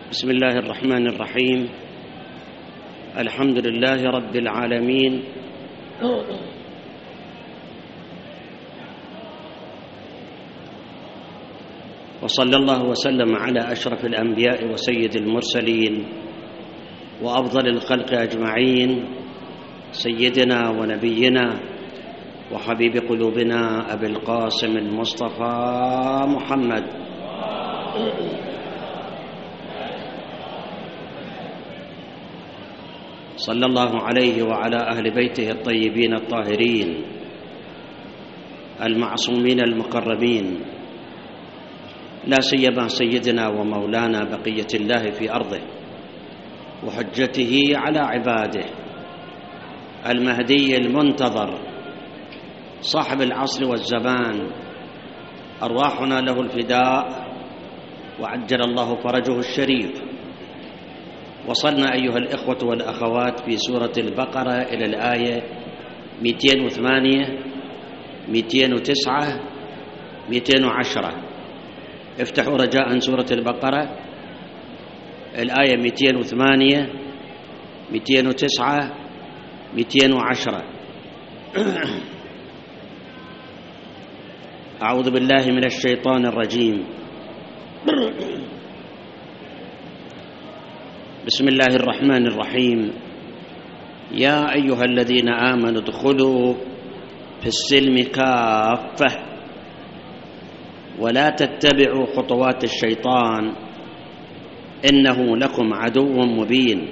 بسم الله الرحمن الرحيم. الحمد لله رب العالمين، وصلى الله وسلم على أشرف الأنبياء وسيد المرسلين وأفضل الخلق أجمعين، سيدنا ونبينا وحبيب قلوبنا أبي القاسم المصطفى محمد صلى الله عليه وعلى أهل بيته الطيبين الطاهرين المعصومين المقربين، لا سيما سيدنا ومولانا بقية الله في أرضه وحجته على عباده، المهدي المنتظر صاحب العصر والزمان، أرواحنا له الفداء وعجل الله فرجه الشريف. وصلنا أيها الإخوة والأخوات في سورة البقرة إلى الآية 208 209 210. افتحوا رجاء سورة البقرة الآية 208 209 210. أعوذ بالله من الشيطان الرجيم. بسم الله الرحمن الرحيم. يا أيها الذين آمنوا ادخلوا في السلم كافة ولا تتبعوا خطوات الشيطان إنه لكم عدو مبين.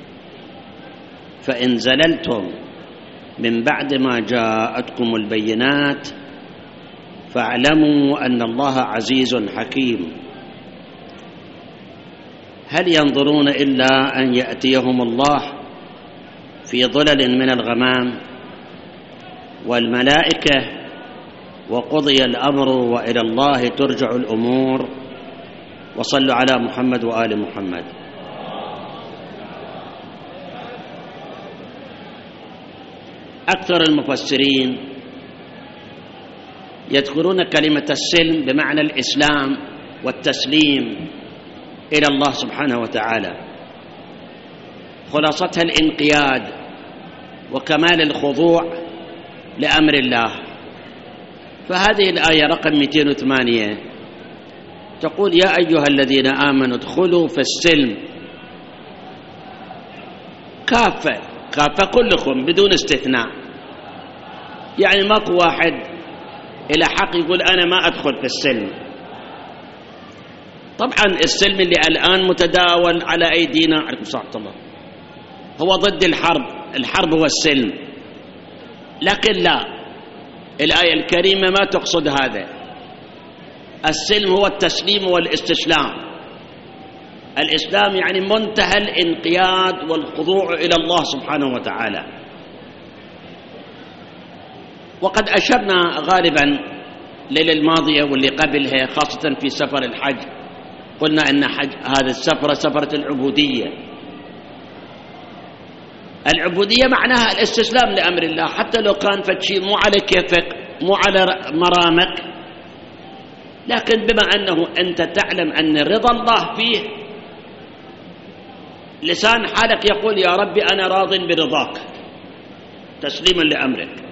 فإن زللتم من بعد ما جاءتكم البينات فاعلموا أن الله عزيز حكيم. هل ينظرون إلا أن يأتيهم الله في ظلل من الغمام والملائكة وقضي الأمر وإلى الله ترجع الأمور. وصلوا على محمد وآل محمد. أكثر المفسرين يذكرون كلمة السلم بمعنى الإسلام والتسليم إلى الله سبحانه وتعالى، خلاصتها الانقياد وكمال الخضوع لأمر الله. فهذه الآية رقم 208 تقول: يا أيها الذين آمنوا ادخلوا في السلم كافة، كافة كلكم بدون استثناء، يعني ماكو واحد إلى حق يقول أنا ما أدخل في السلم. طبعا السلم اللي الآن متداول على أيدينا عليكم السلام الله هو ضد الحرب، الحرب هو السلم، لكن لا، الآية الكريمة ما تقصد هذا. السلم هو التسليم والاستسلام. الإسلام يعني منتهى الانقياد والخضوع إلى الله سبحانه وتعالى. وقد أشرنا غالبا الليلة الماضية واللي قبلها خاصة في سفر الحج، قلنا أن هذا السفرة سفرة العبودية. العبودية معناها الاستسلام لأمر الله، حتى لو كان فشي مو على كيفك مو على مرامك، لكن بما أنه أنت تعلم أن رضا الله فيه، لسان حالك يقول يا ربي أنا راض برضاك تسليما لأمرك.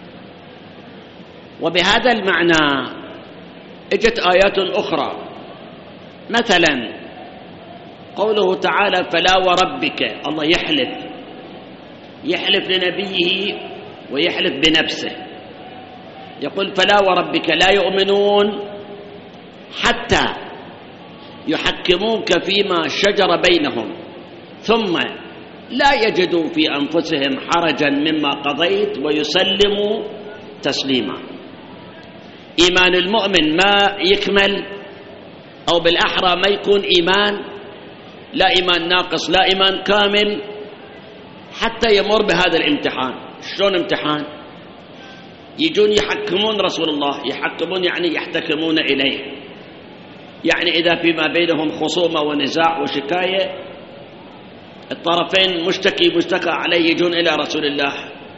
وبهذا المعنى اجت آيات أخرى، مثلا قوله تعالى: فلا وربك، الله يحلف لنبيه ويحلف بنفسه، يقول: فلا وربك لا يؤمنون حتى يحكموك فيما شجر بينهم ثم لا يجدوا في أنفسهم حرجا مما قضيت ويسلموا تسليما. إيمان المؤمن ما يكمل، أو بالأحرى ما يكون إيمان، لا إيمان ناقص لا إيمان كامل، حتى يمر بهذا الامتحان. شلون امتحان؟ يجون يحكمون رسول الله، يحكمون يعني يحتكمون إليه، يعني إذا فيما بينهم خصومة ونزاع وشكاية، الطرفين مشتكى عليه، يجون إلى رسول الله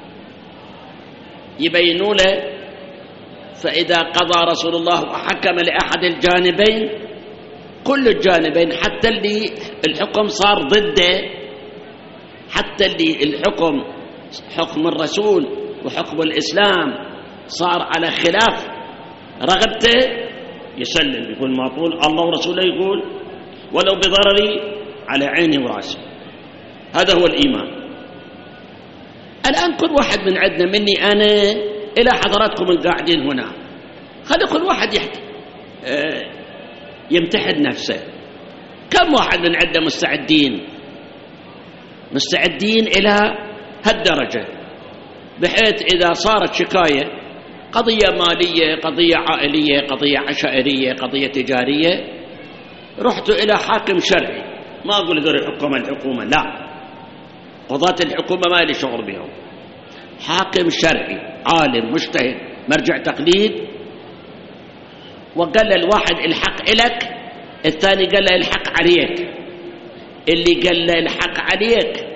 يبينوا له، فإذا قضى رسول الله وحكم لأحد الجانبين كل الجانبين، حتى اللي الحكم صار ضده، حتى اللي الحكم حكم الرسول وحكم الإسلام صار على خلاف رغبته يسلم، يقول ما أقول الله ورسوله يقول ولو بضرري على عيني وراسي. هذا هو الإيمان. الآن كل واحد من عندنا مني أنا إلى حضراتكم القاعدين هنا، خلي كل واحد يمتحن نفسه. كم واحد من عندنا مستعدين إلى هالدرجة، بحيث إذا صارت شكاية قضية مالية، قضية عائلية، قضية عشائرية، قضية تجارية، رحت إلى حاكم شرعي، ما أقول ذول الحكومة لا، قضاة الحكومة ما لي شغل بهم، حاكم شرعي عالم مجتهد مرجع تقليد، وقال الواحد الحق إلك، الثاني قال له الحق عليك. اللي قال له الحق عليك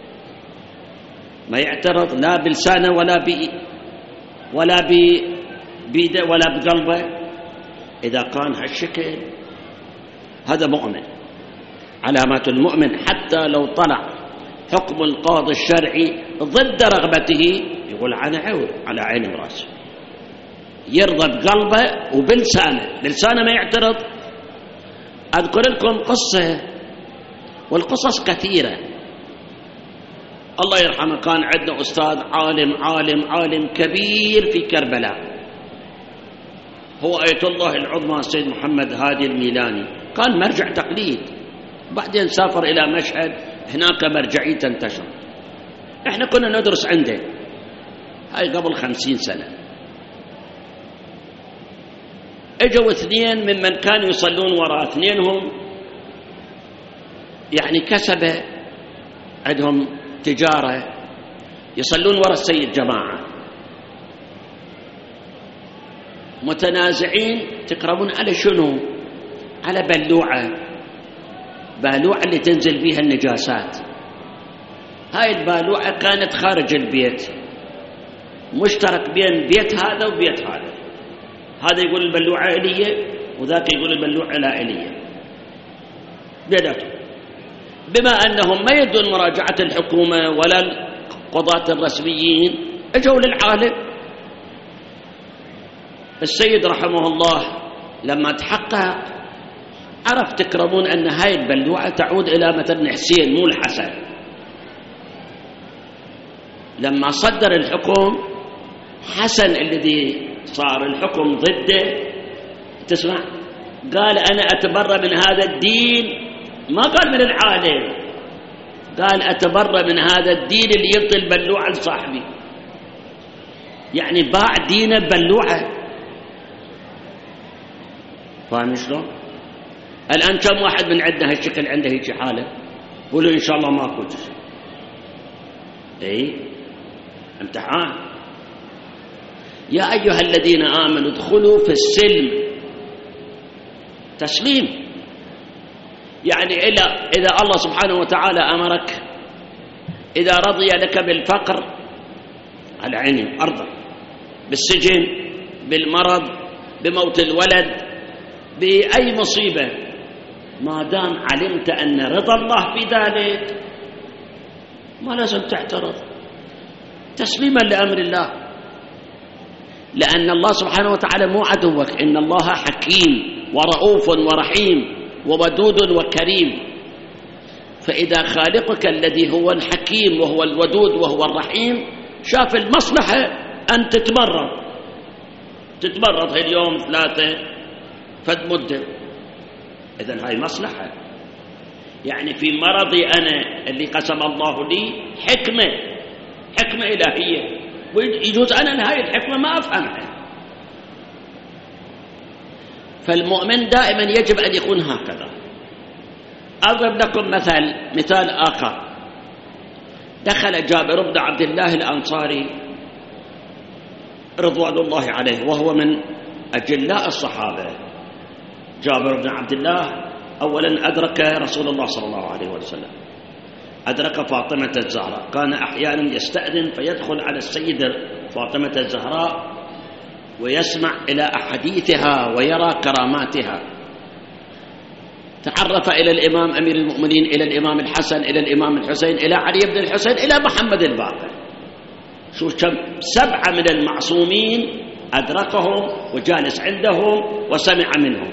ما يعترض لا بلسانه ولا بيده ولا بقلبه. إذا كان هالشكل هذا مؤمن. علامات المؤمن حتى لو طلع حكم القاضي الشرعي ضد رغبته يقول أنا عود على عيني وراسي، يرضى بقلبه وبلسانه ما يعترض. أذكر لكم قصة، والقصص كثيرة. الله يرحمه كان عندنا أستاذ عالم كبير في كربلاء، هو آية الله العظمى السيد محمد هادي الميلاني، كان مرجع تقليد، بعدين سافر إلى مشهد، هناك مرجعية انتشر. احنا كنا ندرس عنده، هاي قبل 50 سنة. اجوا 2 ممن كانوا يصلون وراء، 2 هم يعني كسبة عندهم تجارة، يصلون وراء السيد جماعة، متنازعين تقربون على شنو؟ على بلوعة اللي تنزل بيها النجاسات. هاي البالوعة كانت خارج البيت، مشترك بين بيت هذا وبيت هذا يقول البلوعة إلية وذاك يقول البلوعة لا إلية بيداتهم. بما أنهم ما يدون مراجعة الحكومة ولا القضاة الرسميين، اجوا للعالم. السيد رحمه الله لما تحقق عرف تكرمون أن هاي البلوعة تعود إلى مثلا حسين مو الحسن. لما صدر الحكم حسن الذي صار الحكم ضده، تسمع قال أنا أتبرأ من هذا الدين، ما قال من العالم، قال أتبرأ من هذا الدين اللي يعطي البلوعة لصاحبي، يعني باع دينه ببلوعة. فاهم شلون؟ الآن كم واحد من عندنا هالشكل عنده هيك حالة؟ قولوا إن شاء الله ماكو. امتحان. يا أيها الذين آمنوا ادخلوا في السلم تسليم. يعني إذا الله سبحانه وتعالى أمرك، إذا رضي لك بالفقر على عيني أرضك، بالسجن، بالمرض، بموت الولد، بأي مصيبة، ما دام علمت أن رضا الله في ذلك ما لازم تعترض، تسليما لأمر الله. لأن الله سبحانه وتعالى مو عدوك، إن الله حكيم ورؤوف ورحيم وودود وكريم. فإذا خالقك الذي هو الحكيم وهو الودود وهو الرحيم شاف المصلحة أن تتمرض هاي اليوم 3 فد مدة، إذن هاي مصلحة. يعني في مرضي أنا اللي قسم الله لي حكمة إلهية، ويجوز أنا هاي الحكمة ما أفهمها. فالمؤمن دائما يجب أن يكون هكذا. أضرب لكم مثال آخر. دخل جابر بن عبد الله الأنصاري رضوان الله عليه، وهو من أجلاء الصحابة. جابر بن عبد الله أولا أدرك رسول الله صلى الله عليه وسلم، أدرك فاطمة الزهراء، كان أحيانا يستأذن فيدخل على السيدة فاطمة الزهراء ويسمع إلى أحاديثها ويرى كراماتها. تعرف إلى الإمام أمير المؤمنين، إلى الإمام الحسن، إلى الإمام الحسين، إلى علي بن الحسين، إلى محمد الباقر. شو كم 7 من المعصومين أدركهم وجالس عندهم وسمع منهم.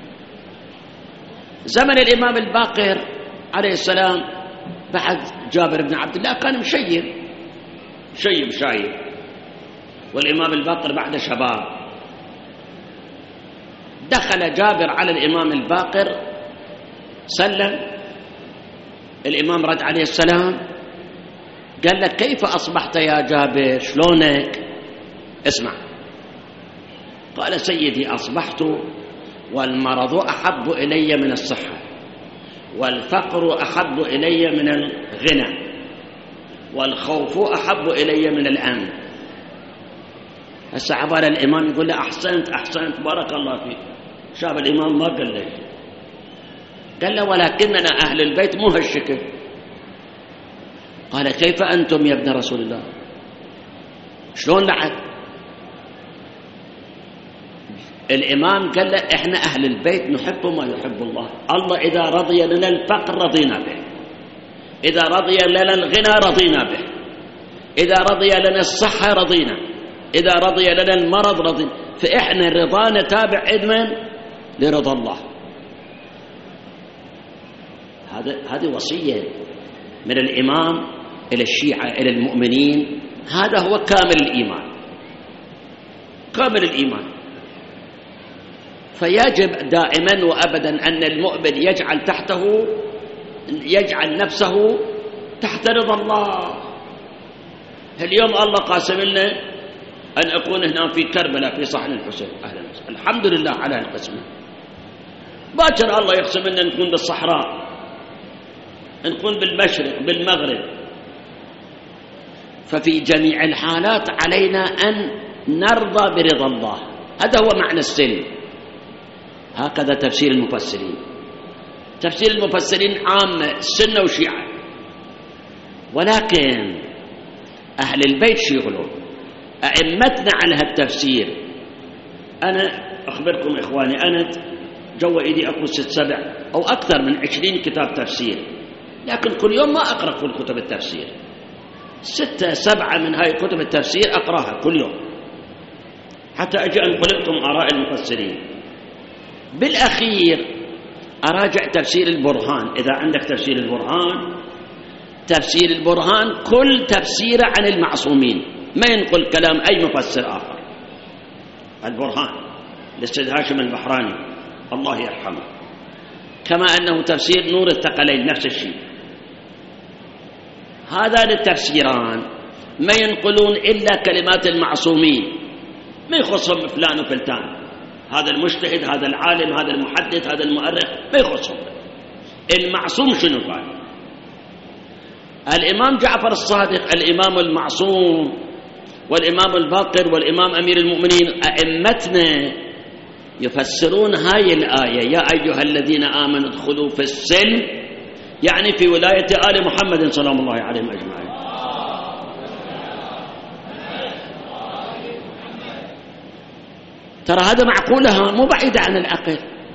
زمن الإمام الباقر عليه السلام بعد جابر بن عبد الله كان مشيب شايب، والإمام الباقر بعد شباب. دخل جابر على الإمام الباقر سلم، الإمام رد عليه السلام قال لك: كيف أصبحت يا جابر؟ شلونك؟ اسمع. قال: سيدي أصبحت والمرض أحب إلي من الصحة، والفقر أحب إلي من الغنى، والخوف أحب إلي من الأمن. هسه عبارة الإمام يقول له: أحسنت بارك الله فيك. شاب الإمام ما قال له، قال له: ولكننا أهل البيت مو هالشكل. قال: كيف أنتم يا ابن رسول الله؟ شلون لعد؟ الإمام قال له: إحنا أهل البيت نحب ما يحب الله. الله إذا رضي لنا الفقر رضينا به، إذا رضي لنا الغنى رضينا به، إذا رضي لنا الصحة رضينا، إذا رضي لنا المرض رضينا. فإحنا رضانا تابع إدمن لرضا الله. هذه وصية من الإمام إلى الشيعة إلى المؤمنين. هذا هو كامل الإيمان، كامل الإيمان. فيجب دائما وأبدا أن المؤمن يجعل نفسه تحت رضا الله. اليوم الله قاسم لنا أن أكون هنا في كربلاء في صحن الحسين، أهلا وسهلا، الحمد لله على القسمة. باكر الله يقسم لنا نكون بالصحراء، نكون بالمشرق بالمغرب. ففي جميع الحالات علينا أن نرضى برضا الله. هذا هو معنى السلم. هكذا تفسير المفسرين. تفسير المفسرين عامة، السنة وشيعة. ولكن أهل البيت شو يقولون؟ أئمتنا على هالتفسير. أنا أخبركم إخواني، أنا جوا إيدي أكو 6 7 أو أكثر من 20 كتاب تفسير، لكن كل يوم ما أقرأ كل كتب التفسير. 6 7 من هاي كتب التفسير أقرأها كل يوم حتى أجي أنقل لكم آراء المفسرين. بالأخير أراجع تفسير البرهان. إذا عندك تفسير البرهان كل تفسيره عن المعصومين، ما ينقل كلام أي مفسر آخر. البرهان للسيد هاشم البحراني الله يرحمه، كما أنه تفسير نور الثقلين نفس الشيء. هذان التفسيران ما ينقلون إلا كلمات المعصومين، ما يخصهم فلان وفلتان، هذا المجتهد، هذا العالم، هذا المحدث، هذا المؤرخ، ما يخصهم. المعصوم شنو قال؟ الإمام جعفر الصادق الإمام المعصوم، والإمام الباقر، والإمام أمير المؤمنين. أئمتنا يفسرون هاي الآية: يا أيها الذين آمنوا ادخلوا في السلم، يعني في ولاية آل محمد سلام الله عليهم أجمعين. ترى هذا معقولها مو بعيدة عن العقل،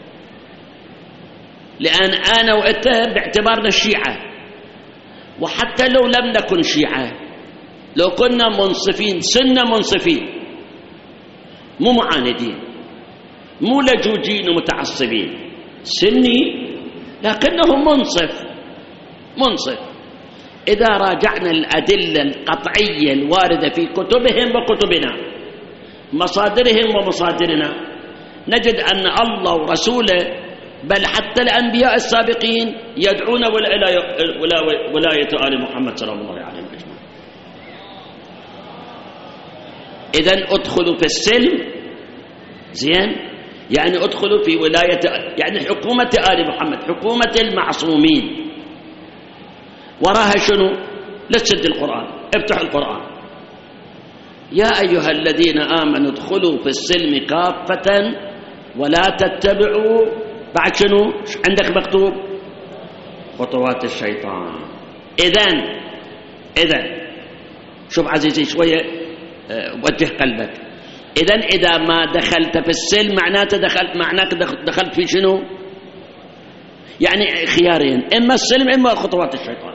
لأن أنا وأنت باعتبارنا الشيعة، وحتى لو لم نكن شيعة، لو كنا منصفين سنة منصفين مو معاندين مو لجوجين ومتعصبين، سني لكنه منصف. إذا راجعنا الأدلة القطعية الواردة في كتبهم وكتبنا، مصادرهم ومصادرنا، نجد أن الله ورسوله بل حتى الأنبياء السابقين يدعون ولاية آل محمد صلى الله عليه وسلم. إذن ادخلوا في السلم، زين، يعني ادخلوا في ولاية، يعني حكومة آل محمد، حكومة المعصومين. وراها شنو؟ لا تسد القرآن، افتحوا القرآن: يا أيها الذين آمنوا ادخلوا في السلم كافة ولا تتبعوا، بعد شنو عندك مكتوب؟ خطوات الشيطان. إذن شوف عزيزي شوية وجه قلبك. إذا ما دخلت في السلم معناته دخلت في شنو؟ يعني خيارين، إما السلم إما خطوات الشيطان.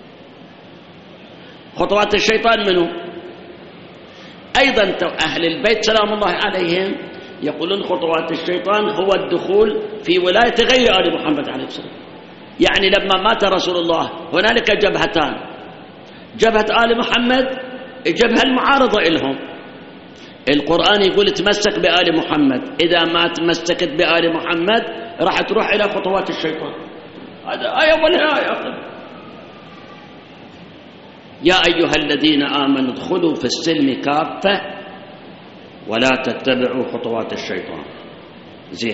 خطوات الشيطان منه أيضا أهل البيت سلام الله عليهم يقولون خطوات الشيطان هو الدخول في ولاية غير آل محمد عليه السلام. يعني لما مات رسول الله هنالك جبهتان، جبهة آل محمد، الجبهة المعارضة لهم. القرآن يقول تمسك بآل محمد، إذا ما تمسكت بآل محمد راح تروح إلى خطوات الشيطان. هذا آية ولا آية. يا أيها الذين آمنوا ادخلوا في السلم كافة ولا تتبعوا خطوات الشيطان. زين،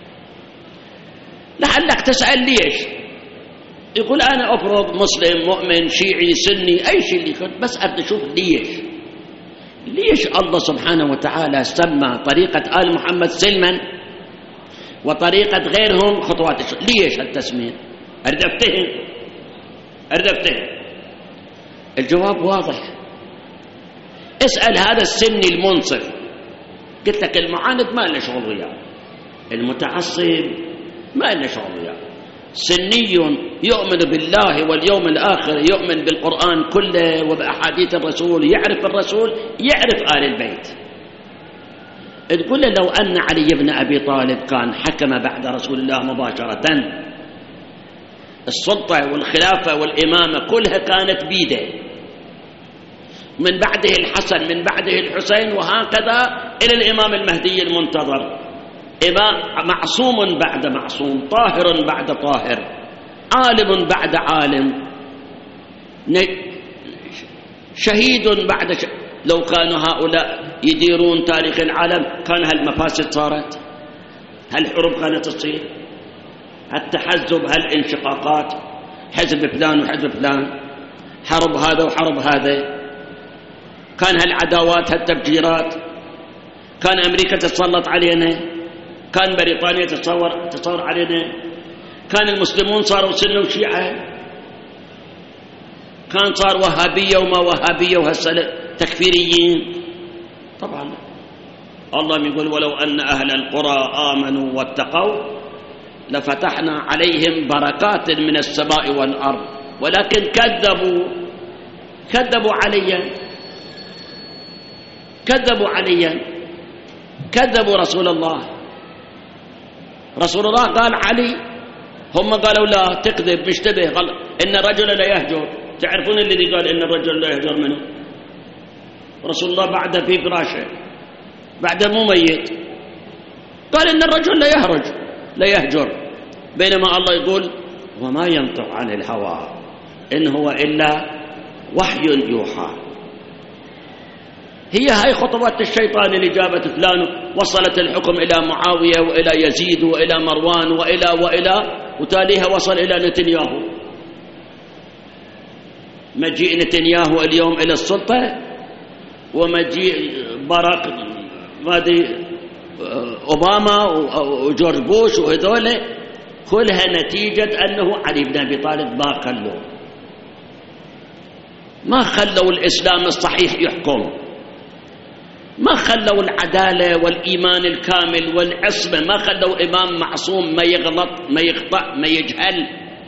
لعلك تسأل ليش؟ يقول أنا أفرض مسلم مؤمن شيعي سني أي شيء اللي يكون، بس أبدأ أشوف ليش الله سبحانه وتعالى سمى طريقة آل محمد سلما وطريقة غيرهم خطوات الشيطان؟ ليش هالتسمية؟ أريد أفتهم. الجواب واضح. اسأل هذا السني المنصف، قلت لك المعاند ما له شغل وياه، المتعصب ما له شغل وياه. سني يؤمن بالله واليوم الآخر، يؤمن بالقرآن كله وبأحاديث الرسول، يعرف الرسول، يعرف آل البيت. تقول له لو أن علي بن أبي طالب كان حكم بعد رسول الله مباشرة، السلطة والخلافة والإمامة كلها كانت بيده، من بعده الحسن، من بعده الحسين، وهكذا إلى الإمام المهدي المنتظر، إمام معصوم بعد معصوم، طاهر بعد طاهر، عالم بعد عالم، شهيد بعد لو كانوا هؤلاء يديرون تاريخ العالم كان هالمفاسد صارت، هالحروب كانت تصير، هالتحزب، هالانشقاقات، حزب فلان وحزب فلان، حرب هذا وحرب هذا، كان هالعداوات، هالتفجيرات، كان أمريكا تتسلط علينا، كان بريطانيا تتصور علينا، كان المسلمون صاروا سنة وشيعة، كان صار وهابية وما وهابية تكفيريين. طبعا الله يقول ولو أن أهل القرى آمنوا واتقوا لفتحنا عليهم بركات من السماء والأرض، ولكن كذبوا عليا، كذبوا رسول الله. رسول الله قال علي، هم قالوا لا تكذب، مشتبه، إن الرجل لا يهجر. تعرفون الذي قال إن الرجل لا يهجر منه؟ رسول الله بعد في فراشه، بعد مو ميت، قال إن الرجل لا يهجر، بينما الله يقول وما ينطق عن الهوى إن هو إلا وحي يوحى. هاي خطوات الشيطان اللي جابت فلان، وصلت الحكم إلى معاوية وإلى يزيد وإلى مروان وإلى وتاليها وصل إلى نتنياهو. مجيء نتنياهو اليوم إلى السلطة، ومجيء باراك أوباما وجورج بوش وهذول، كلها نتيجة أنه علي بن أبي طالب ما خلوا الإسلام الصحيح يحكم، ما خلوا العدالة والإيمان الكامل والعصمة، ما خلوا إمام معصوم ما يغلط ما يخطأ ما يجهل.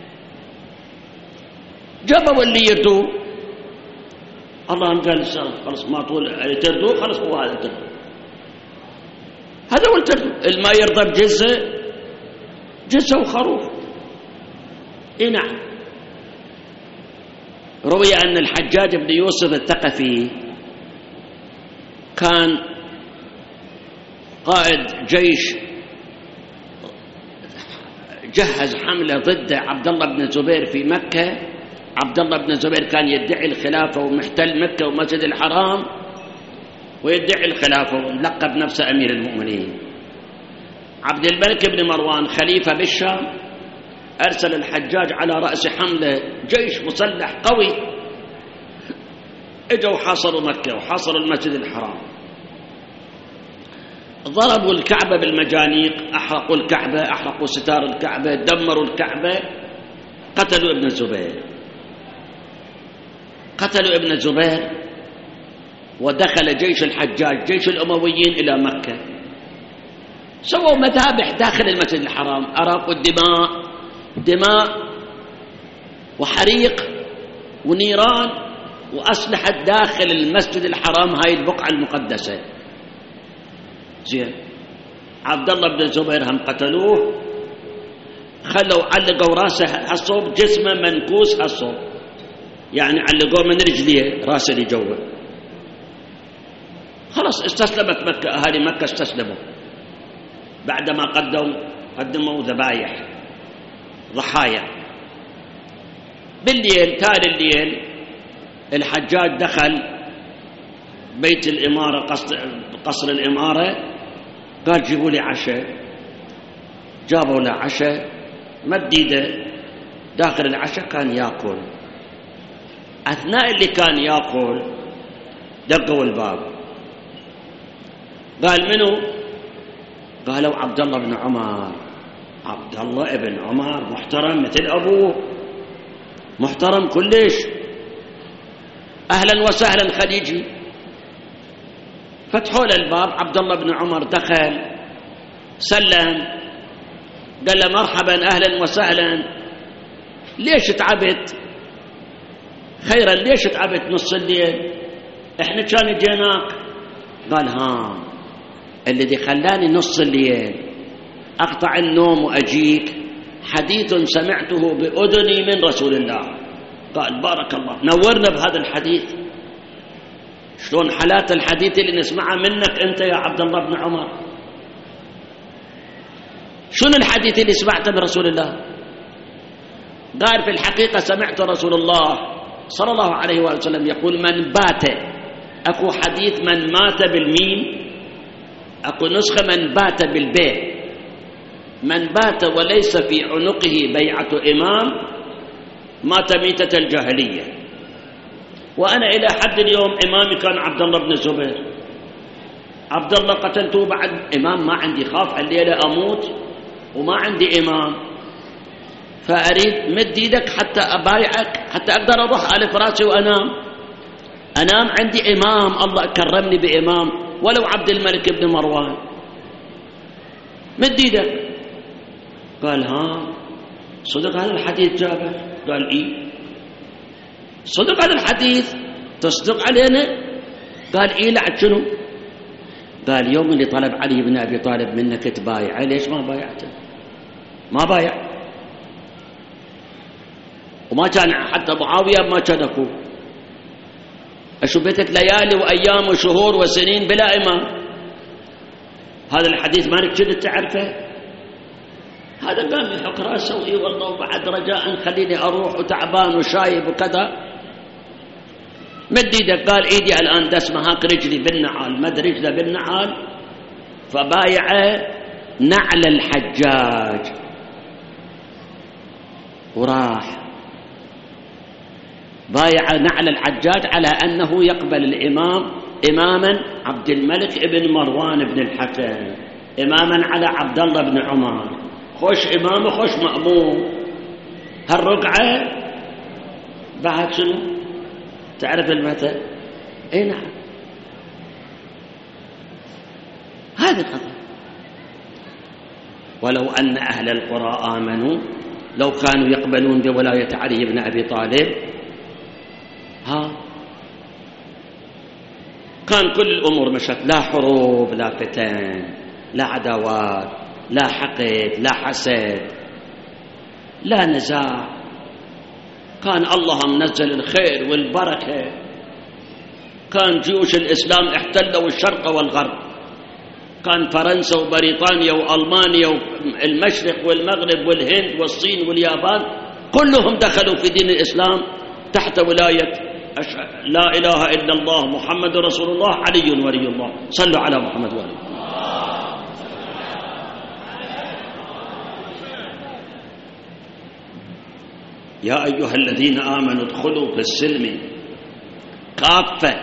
جابوا اللي يردوا، الله قال خلص ما طول تردوا، خلص هو هذا تردوا، هذا هو التردوا. الما يرضى بجزة وخروف. نعم، روي أن الحجاج بن يوسف الثقفي كان قائد جيش جهز حملة ضد عبد الله بن الزبير في مكة. عبد الله بن الزبير كان يدعي الخلافة ومحتل مكة ومسجد الحرام، ويدعي الخلافة وملقب نفسه أمير المؤمنين. عبد الملك بن مروان خليفة بالشام أرسل الحجاج على رأس حملة جيش مسلح قوي، اجوا حاصروا مكة وحاصروا المسجد الحرام، ضربوا الكعبة بالمجانيق، أحرقوا الكعبة، أحرقوا ستار الكعبة، دمروا الكعبة، قتلوا ابن الزبير، ودخل جيش الحجاج جيش الأمويين إلى مكة، سووا مذابح داخل المسجد الحرام، أراقوا الدماء دماء وحريق ونيران وأسلحة داخل المسجد الحرام، هاي البقعة المقدسة. زين، عبد الله بن الزبير هم قتلوه، خلوا علقوا راسه الصوب، جسمه منكوس الصوب، يعني علقوه من رجليه راسه اللي جوه. خلاص استسلمت مكة، أهالي مكة استسلموا بعدما قدموا ذبايح ضحايا. بالليل، تالي الليل، الحجاج دخل بيت الإمارة، قصر الإمارة، قال جيبوا لي عشاء. جابوا له عشاء، مد ايده داخل العشاء كان ياكل. أثناء اللي كان ياكل دقوا الباب، قال منو؟ قالوا عبد الله بن عمر. عبد الله بن عمر محترم مثل أبوه، محترم كلش، أهلا وسهلا خليجي. فتحوا له الباب، عبد الله بن عمر دخل، سلم، قال له مرحبا أهلا وسهلا، ليش تعبت؟ خيرا، ليش تعبت نص الليل؟ احنا كان جيناك. قال ها، الذي خلاني نص الليل أقطع النوم وأجيك حديث سمعته بأذني من رسول الله. قال بارك الله، نورنا بهذا الحديث. شلون حالات الحديث اللي نسمعها منك أنت يا عبد الله بن عمر؟ شنو الحديث اللي سمعته من رسول الله؟ قال في الحقيقة سمعت رسول الله صلى الله عليه وسلم يقول من بات، أكو حديث من مات بالميم، أكو نسخة من بات بالباء، من بات وليس في عنقه بيعة إمام مات ميتة الجاهلية. وأنا إلى حد اليوم إمامي كان عبد الله بن الزبير. عبد الله قتلته بعد إمام، ما عندي، خاف الليلة أموت وما عندي إمام، فأريد مد يدك حتى أبايعك، حتى أقدر أروح على فراشي وأنام. أنام عندي إمام، الله كرمني بإمام ولو عبد الملك بن مروان. مد يدك. قال ها، صدق هذا الحديث جابر؟ قال إيه صدق هذا الحديث، تصدق علينا؟ قال إيه. لعد شنو؟ قال يوم اللي طلب علي بن أبي طالب منك تبايعه، ليش ما بايعته؟ ما بايع. وما كان حتى معاوية ما كان أكو، أشبتك ليالي وأيام وشهور وسنين بلا إمام. هذا الحديث مالك كنت تعرفه؟ هذا قام يحك راسه وإي والله، وبعد رجاء خليني أروح وتعبان وشايب وكذا. مد يدك. قال إيدي الآن دسمة، هاك رجلي بالنعال، مد رجله بالنعال، فبايع نعل الحجاج وراح بايع نعل الحجاج على أنه يقبل الإمام إماما عبد الملك ابن مروان بن الحكم، إماما على عبد الله بن عمر. خوش إمام وخوش مأموم. هالرقعة بعد شنو؟ تعرف المثل؟ اي نعم، هذه قضية. ولو أن أهل القرى آمنوا، لو كانوا يقبلون بولاية علي بن أبي طالب، كان كل الأمور مشت، لا حروب، لا فتن، لا عداوات، لا حقد، لا حسد، لا نزاع. كان الله منزل الخير والبركة. كان جيوش الإسلام احتلوا الشرق والغرب، كان فرنسا وبريطانيا وألمانيا والمشرق والمغرب والهند والصين واليابان كلهم دخلوا في دين الإسلام تحت ولاية لا إله إلا الله محمد رسول الله علي ولي الله. صلوا على محمد وآله. يا أيها الذين آمنوا ادخلوا في السلم كافة.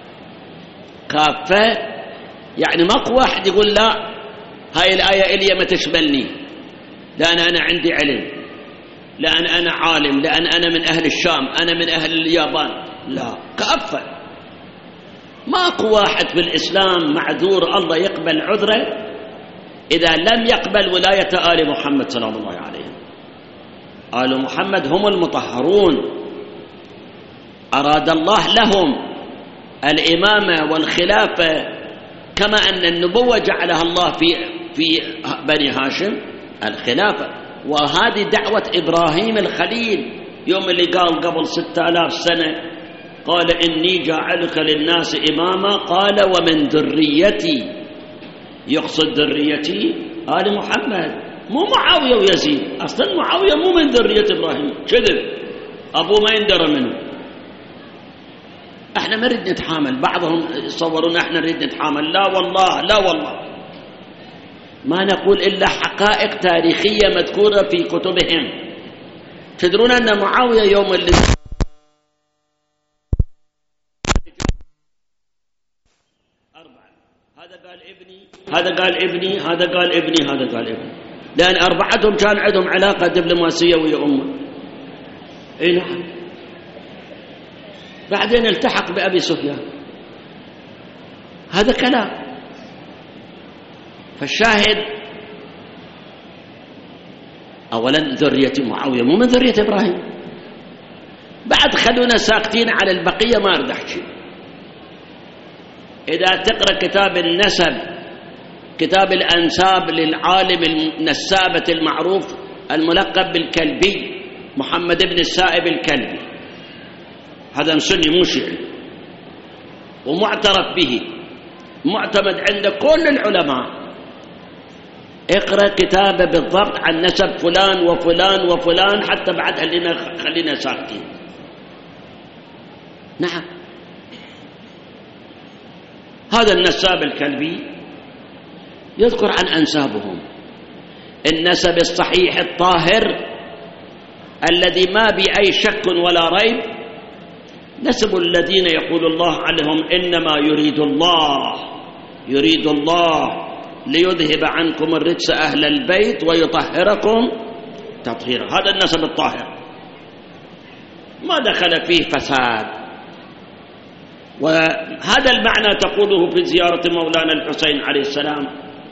كافة يعني ماكو واحد يقول لا هاي الآية إلي ما تشملني، لأن أنا عندي علم، لأن أنا عالم، لأن أنا من أهل الشام، أنا من أهل اليابان. لا، كافة. ماكو واحد في الإسلام معذور الله يقبل عذره إذا لم يقبل ولاية آل محمد سلام الله عليه. آل محمد هم المطهرون، أراد الله لهم الإمامة والخلافة كما أن النبوة جعلها الله في بني هاشم الخلافة. وهذه دعوة إبراهيم الخليل يوم اللي قال قبل 6000 سنة قال إني جاعلك للناس إماما، قال ومن ذريتي، يقصد ذريتي آل محمد مو معاوية ويزيد. أصلا معاوية مو من ذرية إبراهيم، كذب، أبوه ما يندر منه. احنا ما نريد نتحامل، بعضهم يصورون احنا نريد نتحامل، لا والله لا والله، ما نقول إلا حقائق تاريخية مذكورة في كتبهم. تدرون أن معاوية يوم اللي أربعة، هذا قال ابني، هذا قال ابني، هذا قال ابني، هذا قال ابني، لأن أربعتهم كان عندهم علاقة دبلوماسية ويا أمه. اي نعم. بعدين التحق بأبي سفيان، هذا كلام. فالشاهد أولا ذرية معاوية مو من ذرية إبراهيم. بعد خلونا ساكتين على البقية، ما أريد أحكي. إذا تقرأ كتاب النسب، كتاب الأنساب للعالم النسابة المعروف الملقب بالكلبي محمد بن السائب الكلبي، هذا سني مو شيعي ومعترف به، معتمد عند كل العلماء. اقرأ كتابه بالضبط عن نسب فلان وفلان وفلان، حتى بعد خلينا ساكتين. نعم، هذا النساب الكلبي يذكر عن أنسابهم النسب الصحيح الطاهر الذي ما بأي شك ولا ريب، نسب الذين يقول الله عنهم إنما يريد الله ليذهب عنكم الرجس أهل البيت ويطهركم تطهيرا. هذا النسب الطاهر ما دخل فيه فساد. وهذا المعنى تقوله في زيارة مولانا الحسين عليه السلام: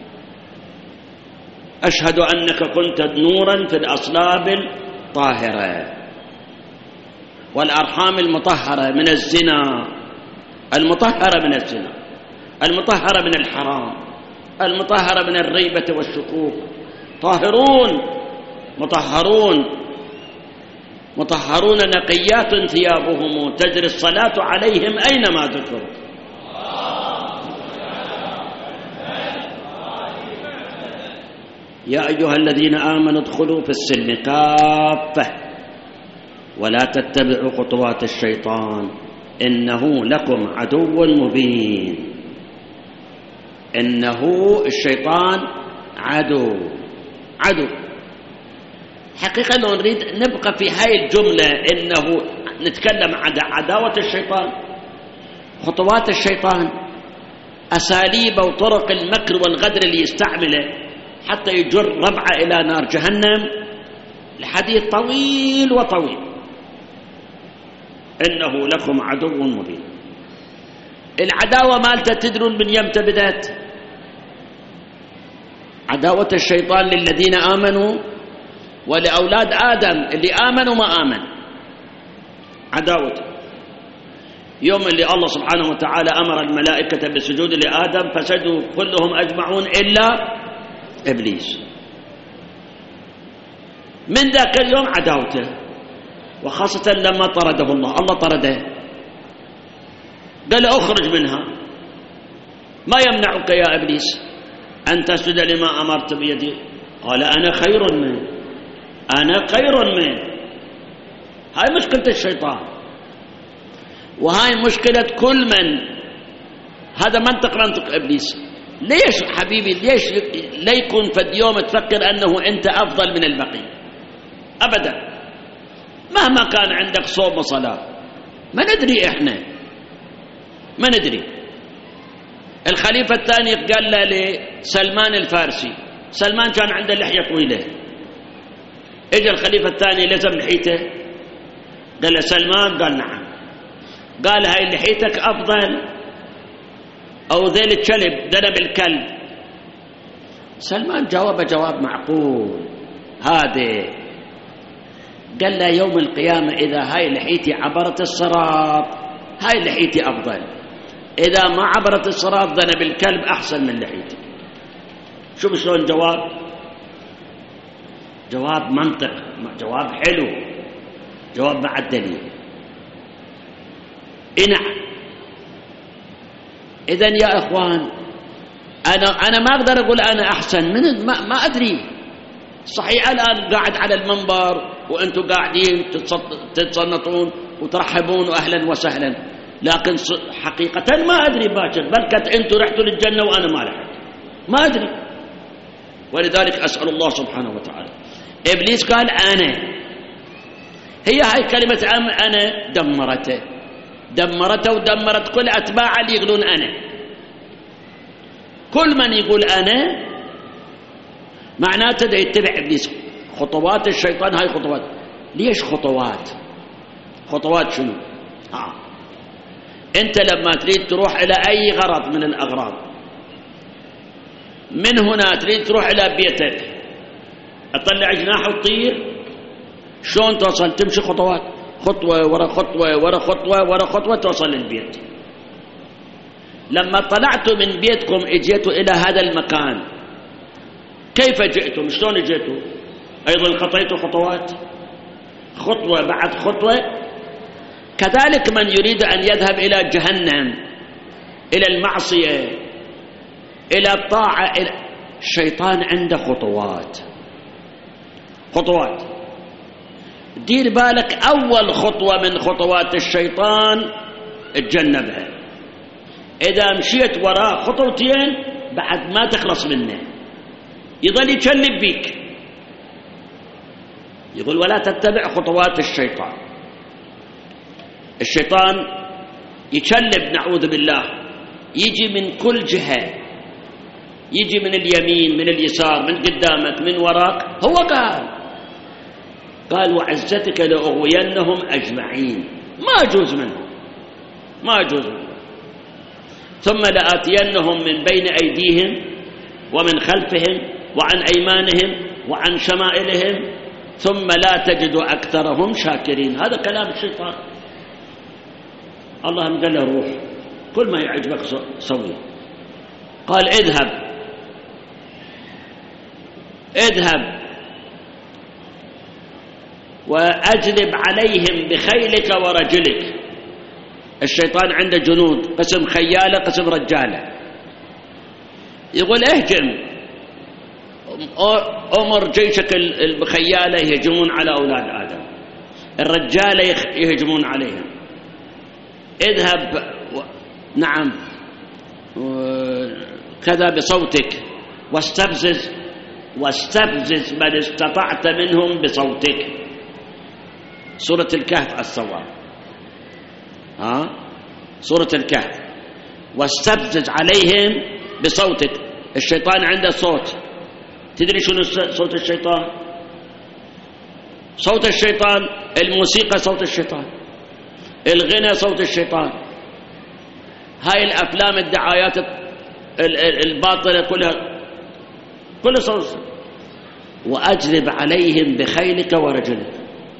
أشهد أنك كنت نورا في الأصلاب الطاهرة والأرحام المطهرة من الزنا، المطهرة من الزنا، المطهرة من الحرام، المطهرة من الريبة والشكوك. طاهرون مطهرون نقيات ثيابهم تجري الصلاة عليهم أينما ذكروا. يا أيها الذين آمنوا ادخلوا في السلم كافة ولا تتبعوا خطوات الشيطان إنه لكم عدو مبين. إنه الشيطان عدو. حقيقة لو نريد نبقى في هاي الجملة، إنه نتكلم عن عداوة الشيطان، خطوات الشيطان، أساليب وطرق المكر والغدر اللي يستعمله حتى يجر ربعه إلى نار جهنم. الحديث طويل وطويل. إنه لكم عدو مبين. العداوة مالته تدرون من يمتى بدأت؟ عداوة الشيطان للذين آمنوا ولأولاد آدم اللي آمنوا ما آمن. عداوته يوم اللي الله سبحانه وتعالى أمر الملائكة بالسجود لآدم فسجدوا كلهم أجمعون إلا إبليس. من ذاك اليوم عداوته، وخاصة لما طرده الله طرده، قال أخرج منها، ما يمنعك يا إبليس أن تسجد لما أمرت بيدي؟ قال أنا خير منه. هاي مشكلة الشيطان، وهاي مشكلة كل من. هذا منطق إبليس. ليش حبيبي، ليش لا يكون فد يوم تفكر أنه أنت أفضل من البقية؟ أبدا، مهما كان عندك صوم وصلاة. ما ندري إحنا، ما ندري. الخليفة الثاني قال له لسلمان الفارسي، سلمان كان عنده لحية طويلة، اجى الخليفة الثاني لزم لحيته، قال له سلمان، قال نعم، قال هاي لحيتك أفضل أو ذيل الكلب ذنب الكلب؟ سلمان جاوب جواب معقول، هذا قال له يوم القيامة إذا هاي لحيتي عبرت الصراط هاي لحيتي أفضل، إذا ما عبرت الصراط ذنب الكلب أحسن من لحيتي. شوف شلون جواب منطق، جواب حلو، جواب مع الدليل. نعم. إذن يا إخوان أنا ما أقدر أقول أنا أحسن من ما أدري. صحيح الآن قاعد على المنبر وأنتم قاعدين تتصنطون وترحبون وأهلا وسهلا، لكن حقيقة ما أدري باكر، بلكت أنتم رحتوا للجنة وأنا ما رحت، ما أدري. ولذلك أسأل الله سبحانه وتعالى. إبليس قال أنا، هي هاي كلمة أنا دمرته ودمرت كل أتباعه اللي يقولون أنا. كل من يقول أنا معناته ده يتبع إبليس. خطوات الشيطان هاي خطوات. ليش خطوات شنو؟ أنت لما تريد تروح إلى أي غرض من الأغراض، من هنا تريد تروح إلى بيتك، أطلع جناح وتطير، شلون توصل؟ تمشي خطوات، خطوة ورا خطوة ورا خطوة ورا خطوة توصل للبيت. لما طلعتوا من بيتكم اجيتوا إلى هذا المكان، كيف جئتم؟ شلون جئتوا؟ أيضا خطيتوا خطوات، خطوة بعد خطوة. كذلك من يريد أن يذهب إلى جهنم، إلى المعصية، إلى الطاعة، الشيطان عنده خطوات. دير بالك أول خطوة من خطوات الشيطان اتجنبها. إذا مشيت وراه خطوتين بعد ما تخلص منه، يظل يتشلب بيك، يقول ولا تتبع خطوات الشيطان. الشيطان يتشلب نعوذ بالله، يجي من كل جهة، يجي من اليمين من اليسار من قدامك من وراك. هو قال وعزتك لأغوينهم أجمعين، ما يجوز منهم. ثم لآتينهم من بين أيديهم ومن خلفهم وعن أيمانهم وعن شمائلهم ثم لا تجد أكثرهم شاكرين. هذا كلام الشيطان. الله قال له روح، كل ما يعجبك سوي. قال اذهب وأجلب عليهم بخيلك ورجلك. الشيطان عنده جنود، قسم خيالة قسم رجالة. يقول اهجم، أمر جيشك الخيالة يهجمون على أولاد آدم، الرجالة يهجمون عليهم. اذهب نعم كذا بصوتك واستفزز من استطعت منهم بصوتك. سورة الكهف الصواب، سورة الكهف. واستفزز عليهم بصوتك. الشيطان عنده صوت. تدري شنو صوت الشيطان؟ صوت الشيطان الموسيقى، صوت الشيطان الغنى، صوت الشيطان. هاي الأفلام الدعايات الباطلة كلها صوت. وأجلب عليهم بخيلك ورجلك.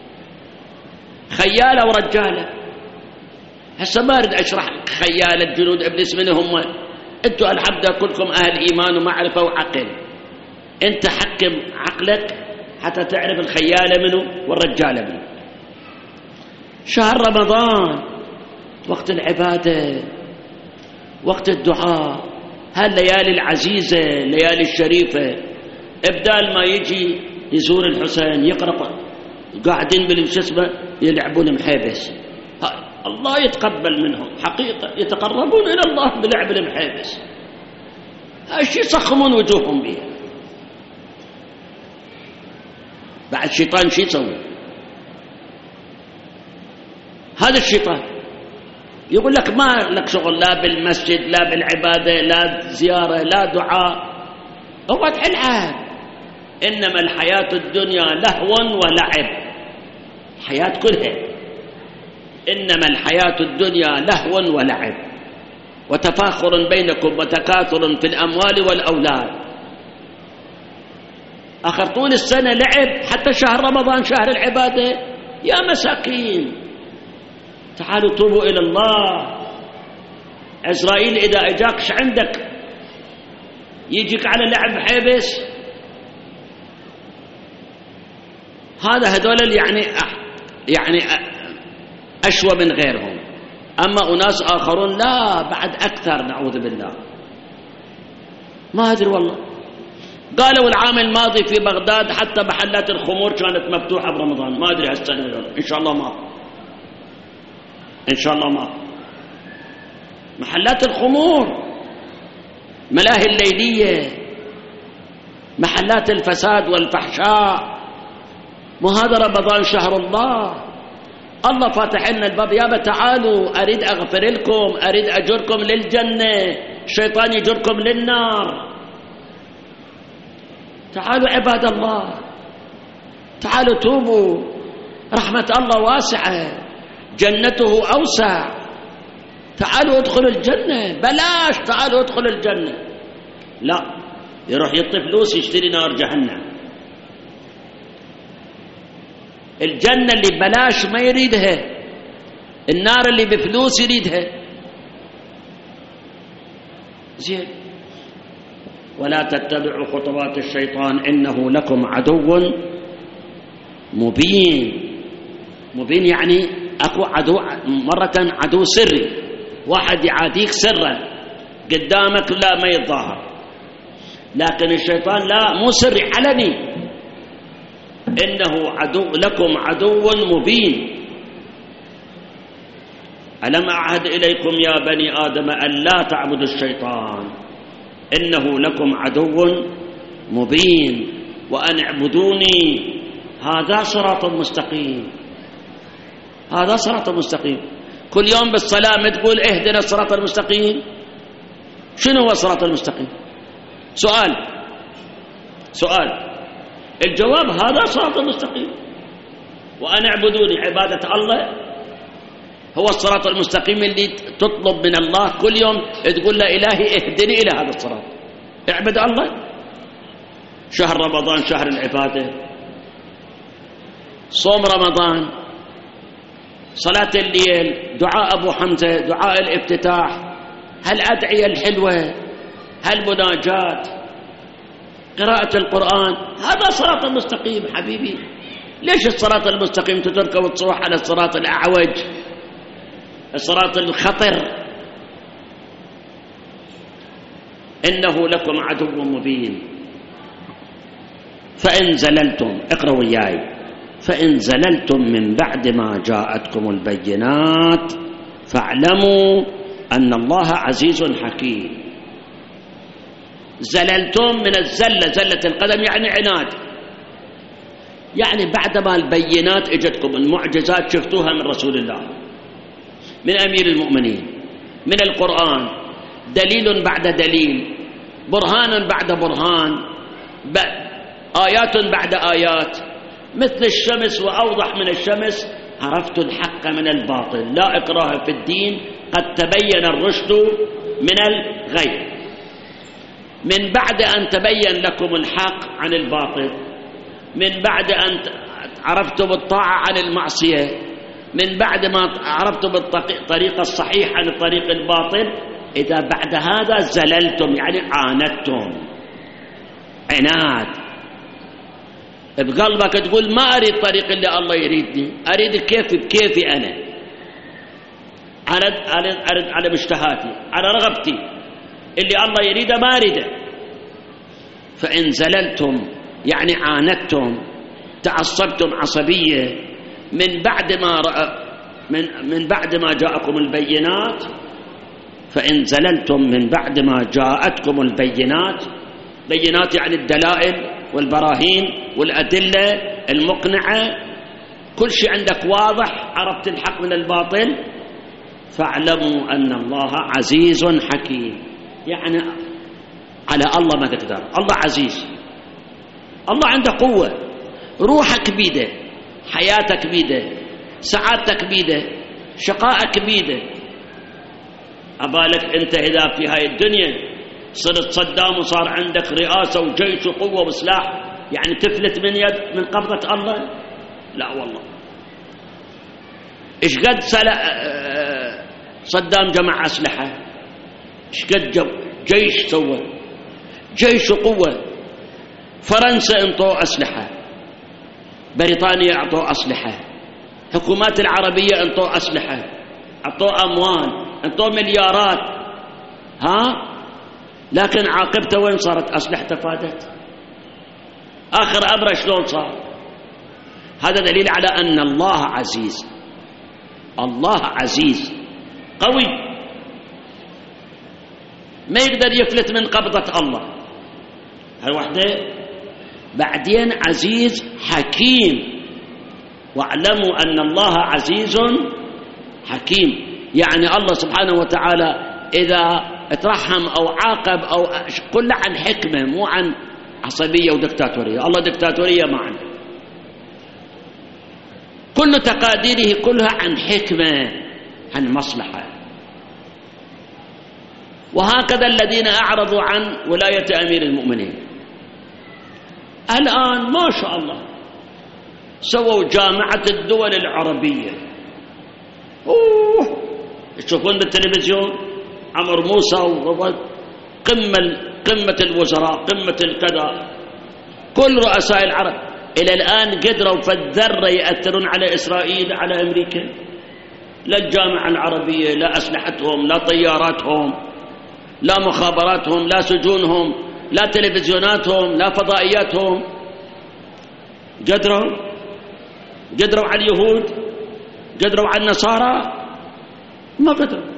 خيالة ورجالة. هسه ما أريد أشرح خيالة جنود إبليس من هم. أنتوا الحمد كلكم أهل إيمان ومعرفة وعقل. أنت حكم عقلك حتى تعرف الخيالة منه والرجالة منه. شهر رمضان وقت العبادة، وقت الدعاء، هالليالي العزيزة، الليالي الشريفة، إبدال ما يجي يزور الحسين يقرأ، قاعدين بالجسمة يلعبون محيبس. الله يتقبل منهم حقيقة، يتقربون إلى الله بلعب المحيبس. هالشي يصخمون وجوههم به. بعد الشيطان شي يسوي؟ هذا الشيطان يقول لك ما لك شغل لا بالمسجد لا بالعبادة لا زيارة لا دعاء، اوعى تلعب. إنما الحياة الدنيا لهو ولعب. الحياة كلها إنما الحياة الدنيا لهو ولعب وتفاخر بينكم وتكاثر في الأموال والأولاد. آخر طول السنة لعب، حتى شهر رمضان شهر العبادة. يا مساكين تعالوا توبوا إلى الله. إسرائيل إذا إجاكش عندك يجيك على لعب حيبس، هذول يعني أشوى من غيرهم. أما أناس آخرون لا، بعد أكثر، نعوذ بالله. ما أدري والله. قالوا العام الماضي في بغداد حتى محلات الخمور كانت مفتوحة برمضان، ما أدري هالسنة إن شاء الله ما، إن شاء الله ما. محلات الخمور، ملاهي الليلية، محلات الفساد والفحشاء. وهذا رمضان شهر الله، الله فاتح لنا الباب. يابا تعالوا أريد أغفر لكم، أريد أجركم للجنة، الشيطان يجركم للنار. تعالوا عباد الله، تعالوا توبوا، رحمة الله واسعة، جنته أوسع. تعالوا ادخلوا الجنة، بلاش تعالوا ادخلوا الجنة. لا، يروح يطي فلوس يشتري نار جهنم. الجنة اللي بلاش ما يريدها، النار اللي بفلوس يريدها. زين. ولا تتبعوا خطوات الشيطان إنه لكم عدو مبين. مبين يعني أكو عدو، مرة عدو سري، واحد يعاديك سرا قدامك لا ما يتظاهر، لكن الشيطان لا، مو سري، علني. إنه لكم عدو مبين. ألم أعهد إليكم يا بني آدم أن لا تعبدوا الشيطان إنه لكم عدو مبين وأن اعبدوني. هذا صراط مستقيم، هذا صراط مستقيم. كل يوم بالصلاة تقول اهدنا الصراط المستقيم. شنو هو الصراط المستقيم؟ سؤال. الجواب هذا صراط المستقيم. وأن اعبدوني، عبادة الله هو الصراط المستقيم اللي تطلب من الله كل يوم، تقول له إلهي اهدني إلى هذا الصراط. اعبد الله. شهر رمضان شهر العبادة، صوم رمضان، صلاة الليل، دعاء أبو حمزة، دعاء الافتتاح، هالأدعية الحلوة، هالمناجات، قراءة القرآن. هذا صراط المستقيم حبيبي. ليش الصراط المستقيم تتركه وتصوح على الصراط الأعوج، الصراط الخطر؟ إنه لكم عدو مبين. فإن زللتم، اقرأوا وياي، فإن زللتم من بعد ما جاءتكم البينات فاعلموا أن الله عزيز حكيم. زللتم من الزلة، زلة القدم يعني عناد، يعني بعدما البينات اجتكم، المعجزات شفتوها من رسول الله، من أمير المؤمنين، من القرآن، دليل بعد دليل، برهان بعد برهان، آيات بعد آيات، مثل الشمس وأوضح من الشمس. عرفت الحق من الباطل، لا إكراه في الدين، قد تبين الرشد من الغي. من بعد أن تبين لكم الحق عن الباطل، من بعد أن عرفتم الطاعة عن المعصية، من بعد ما عرفتم الطريق الصحيح عن الطريق الباطل، إذا بعد هذا زللتم يعني عاندتم، عناد بقلبك، تقول ما أريد طريق اللي الله يريدني، أريد كيفي بكيفي أنا، أريد على مشتهاتي، على رغبتي، اللي الله يريده ما أريده. فإن زللتم يعني عاندتم، تعصبتم عصبية من بعد ما جاءكم البينات. فإن زللتم من بعد ما جاءتكم البينات، بينات يعني الدلائل والبراهين والأدلة المقنعة، كل شيء عندك واضح، عرفت الحق من الباطل. فاعلموا أن الله عزيز حكيم، يعني على الله ما تقدر، الله عزيز، الله عنده قوة، روحك بيده، حياتك بيده، سعادتك بيده، شقائك بيده. أبالك أنت إذا في هاي الدنيا صرت صدام وصار عندك رئاسة وجيش وقوة وسلاح، يعني تفلت من قبضة الله؟ لا والله. إيش قد صدام جمع أسلحة، إيش قد جيش سوى، جيش وقوة. فرنسا انطوا أسلحة، بريطانيا أعطوا أسلحة، حكومات العربية انطوا أسلحة، أعطوا أموال، انطوا مليارات، لكن عاقبته وين صارت؟ أسلحته فادت. آخر أمره شلون صار؟ هذا دليل على أن الله عزيز، الله عزيز قوي ما يقدر يفلت من قبضة الله. هاي وحده. بعدين عزيز حكيم، واعلموا أن الله عزيز حكيم. يعني الله سبحانه وتعالى إذا اترحم أو عاقب أو كله عن حكمة، مو عن عصبية ودكتاتورية. الله دكتاتورية ما عنده، كل تقاديره كلها عن حكمة، عن مصلحة. وهكذا الذين أعرضوا عن ولاية أمير المؤمنين الآن ما شاء الله سووا جامعة الدول العربية. تشوفون بالتلفزيون عمر موسى قمة الوزراء، قمة الكذا، كل رؤساء العرب إلى الآن قدروا في الذرة يأثرون على إسرائيل، على أمريكا. لا الجامعة العربية، لا أسلحتهم، لا طياراتهم، لا مخابراتهم، لا سجونهم، لا تلفزيوناتهم، لا فضائياتهم. قدروا على اليهود، قدروا على النصارى؟ ما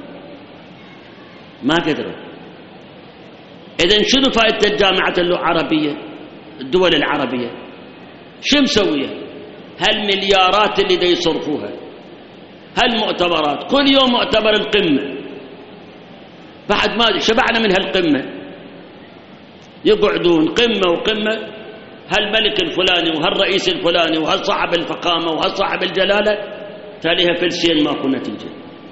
قدروا. إذن شنو فائدة الجامعة العربية، الدول العربية؟ شو مسوية؟ هالمليارات اللي دا يصرفوها، هالمؤتمرات، كل يوم مؤتمر القمة، بعد ما شبعنا من هالقمة. يقعدون قمة وقمة، هالملك الفلاني وهالرئيس الفلاني وهالصاحب الفخامة وهالصاحب الجلالة، تاليها فلسين ماكو نتيجة.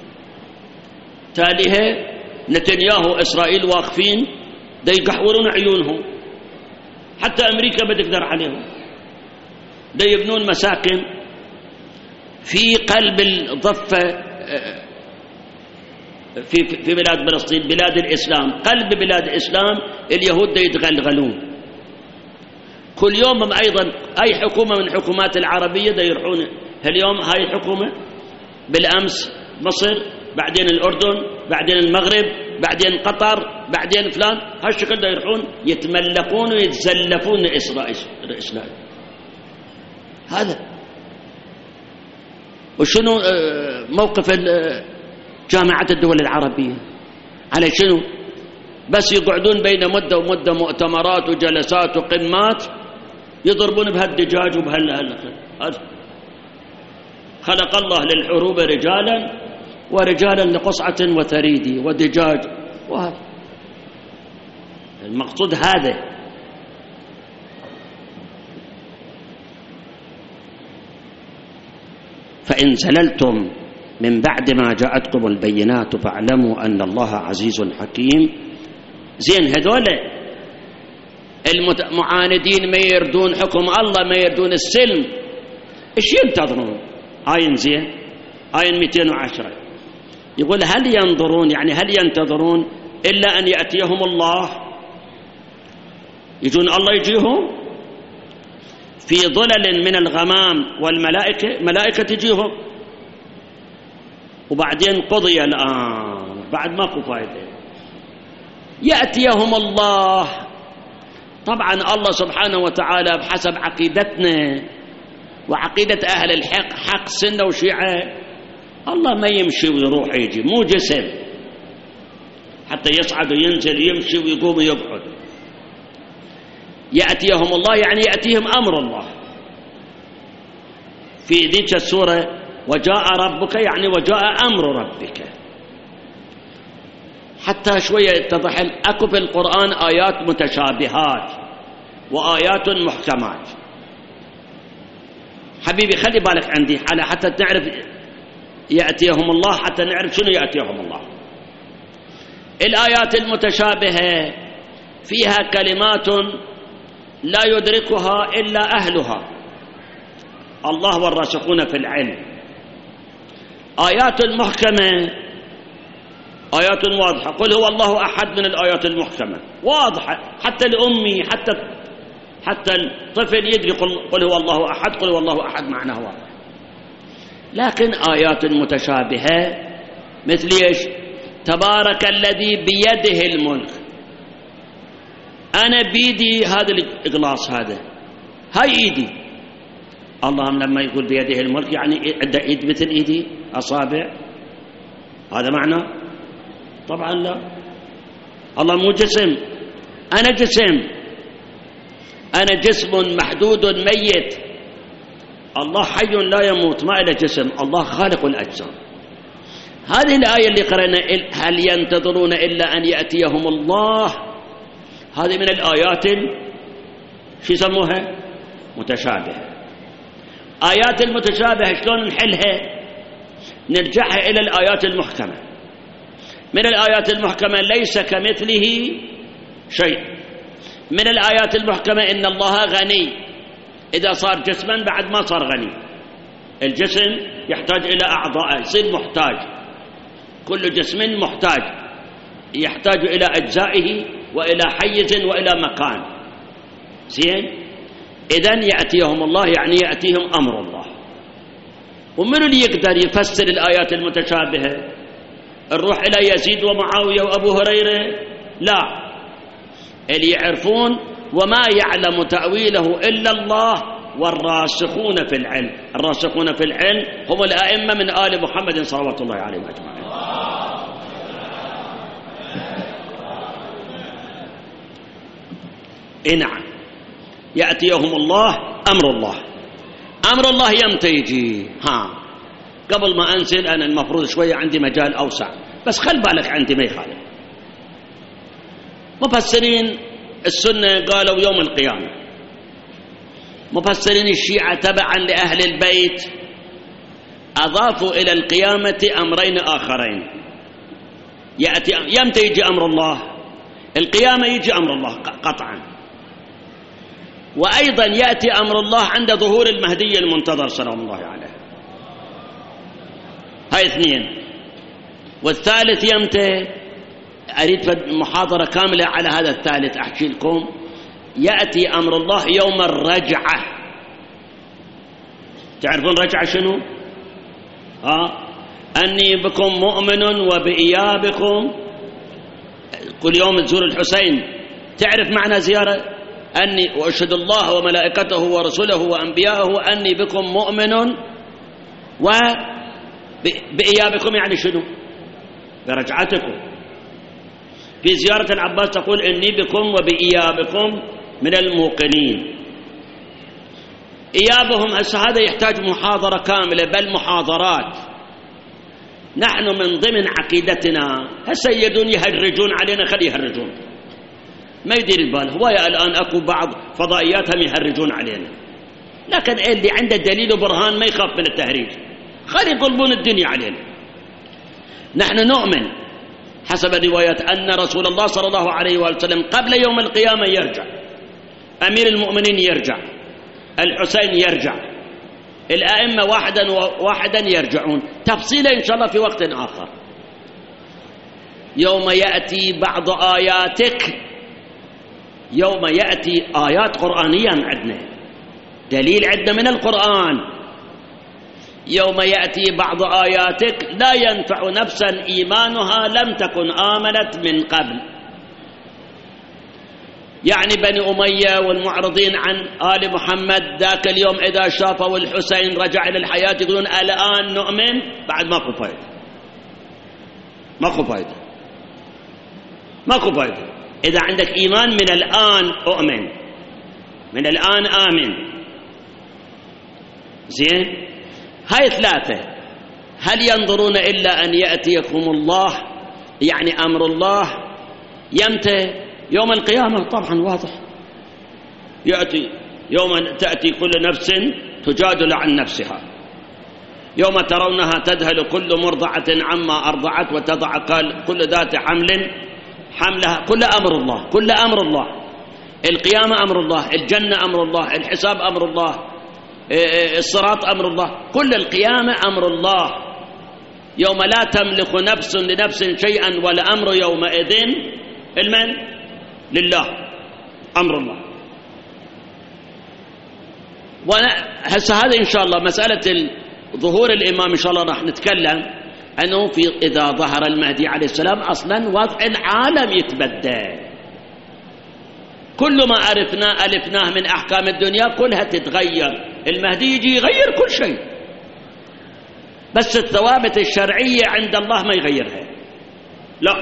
تاليها نتنياهو إسرائيل واقفين دا يقحورون عيونهم، حتى أمريكا بتقدر عليهم. دا يبنون مساكن في قلب الضفة في بلاد فلسطين، بلاد الإسلام، قلب بلاد الإسلام. اليهود دا يتغلغلون كل يوم. أيضا أي حكومة من حكومات العربية دا يروحون. اليوم هاي حكومة، بالأمس مصر، بعدين الأردن، بعدين المغرب، بعدين قطر، بعدين فلان. هالشكل دا يروحون يتملقون ويتزلفون إسرائيل. هذا. وشنو موقف جامعة الدول العربية؟ على شنو؟ بس يقعدون بين مدة ومدة مؤتمرات وجلسات وقمات، يضربون بهالدجاج هذا. خلق الله للحروب رجالا ورجالا لقصعة وثريد ودجاج، وهذا المقصود. هذا فإن زللتم من بعد ما جاءتكم البينات فاعلموا أن الله عزيز حكيم. زين هذول المعاندين ما يردون حكم الله، ما يردون السلم، ايش ينتظرون؟ آية زين، آية 210 يقول هل ينظرون، يعني هل ينتظرون إلا أن يأتيهم الله؟ يجون الله يجيهم في ظلل من الغمام والملائكة، ملائكة تجيهم، وبعدين قضي الآن، بعد ماكو فائدة. يأتيهم الله. طبعا الله سبحانه وتعالى بحسب عقيدتنا وعقيدة أهل الحق، حق سنة وشيعة، الله ما يمشي ويروح يجي، مو جسم حتى يصعد وينزل، يمشي ويقوم ويقعد. يأتيهم الله يعني يأتيهم أمر الله. في ذيك السورة وجاء ربك، يعني وجاء أمر ربك. حتى شوية يتضح أكو في القرآن آيات متشابهات وآيات محكمات. حبيبي خلي بالك عندي على حتى تعرف يأتيهم الله، حتى نعرف شنو يأتيهم الله. الآيات المتشابهة فيها كلمات لا يدركها إلا أهلها، الله والراسخون في العلم. آيات المحكمة آيات واضحة، قل هو الله أحد من الآيات المحكمة واضحة، حتى الأمي حتى الطفل يدري قل هو الله أحد، قل هو الله أحد معناه واضح. لكن آيات متشابهة مثل إيش؟ تبارك الذي بيده الملك، أنا بيدي هذا الإقلاص، هاي إيدي. الله لما يقول بيده الملك يعني عنده إيد مثل إيدي، أصابع، هذا معنى؟ طبعا لا. الله مو جسم، أنا جسم، أنا جسم محدود ميت. الله حي لا يموت، ما له جسم، الله خالق الأجسام. هذه الآية اللي قرأنا هل ينتظرون إلا أن يأتيهم الله، هذه من الآيات شو يسموها؟ متشابهة. آيات المتشابهة شلون نحلها؟ نرجعها إلى الآيات المحكمة. من الآيات المحكمة ليس كمثله شيء. من الآيات المحكمة إن الله غني، إذا صار جسما بعد ما صار غني. الجسم يحتاج إلى أعضاء، يصير محتاج، كل جسم محتاج، يحتاج إلى أجزائه وإلى حيز وإلى مكان. زين؟ إذن يأتيهم الله يعني يأتيهم أمر الله. ومن اللي يقدر يفسر الآيات المتشابهة؟ نروح إلى يزيد ومعاوية وأبو هريرة؟ لا، اللي يعرفون وما يعلم تأويله إلا الله والراسخون في العلم. الراسخون في العلم هم الأئمة من آل محمد صلوات الله عليهم أجمعين. نعم، يأتيهم الله أمر الله. أمر الله يمتى يجي؟ قبل ما أنزل أنا المفروض شوية عندي مجال أوسع، بس خل بالك عندي ما يخالف. مفسرين السنة قالوا يوم القيامة، مفسرين الشيعة تبعا لأهل البيت أضافوا إلى القيامة أمرين آخرين. يمتى يجي أمر الله؟ القيامة يجي أمر الله قطعا، وأيضا يأتي أمر الله عند ظهور المهدي المنتظر سلام الله عليه. هاي اثنين. والثالث يمتى؟ أريد محاضرة كاملة على هذا الثالث أحكي لكم. يأتي أمر الله يوم الرجعة. تعرفون رجعة شنو؟ أني بكم مؤمن وبإيابكم. كل يوم تزور الحسين، تعرف معنى زيارة؟ أني وأشهد الله وملائكته ورسله وأنبياءه أني بكم مؤمن وبإيابكم، يعني شنو؟ برجعتكم. في زيارة العباس تقول إني بكم وبإيابكم من الموقنين. إيابهم هذا يحتاج محاضرة كاملة، بل محاضرات. نحن من ضمن عقيدتنا هالسيدون يهرجون علينا، خلي يهرجون، ما يدير البال. هو الآن أكو بعض فضائياتهم يهرجون علينا، لكن اللي عنده دليل وبرهان ما يخاف من التهريج، خلي يقلبون الدنيا علينا. نحن نؤمن حسب الروايات أن رسول الله صلى الله عليه وسلم قبل يوم القيامة يرجع، أمير المؤمنين يرجع، الحسين يرجع، الأئمة واحدا يرجعون. تفصيلا إن شاء الله في وقت آخر. يوم يأتي بعض آياتك، يوم يأتي آيات قرآنية عندنا، دليل عندنا من القرآن. يوم يأتي بعض آياتك لا ينفع نفسا إيمانها لم تكن آمنت من قبل. يعني بني أمية والمعرضين عن آل محمد ذاك اليوم إذا شافوا الحسين رجع إلى الحياة يقولون الآن نؤمن، بعد ماكو فايدة، ماكو فايدة، ماكو فايدة. إذا عندك إيمان من الآن أؤمن، من الآن آمن. زين؟ هاي ثلاثة. هل ينظرون إلا أن يأتيكم الله، يعني أمر الله يمتى؟ يوم القيامة طبعا واضح، يأتي يوم تأتي كل نفس تجادل عن نفسها، يوم ترونها تذهل كل مرضعة عما أرضعت وتضع كل ذات حمل حملها. كل أمر الله، كل أمر الله. القيامة أمر الله، الجنة أمر الله، الحساب أمر الله، الصراط أمر الله، كل القيامة أمر الله. يوم لا تملك نفس لنفس شيئا والأمر يومئذ المن لله، أمر الله. وهسه هذا إن شاء الله مسألة ظهور الإمام إن شاء الله راح نتكلم أنه إذا ظهر المهدي عليه السلام أصلا وضع العالم يتبدل، كل ما ألفناه من أحكام الدنيا كلها تتغير، المهدي يجي يغير كل شيء، بس الثوابت الشرعية عند الله ما يغيرها، لا،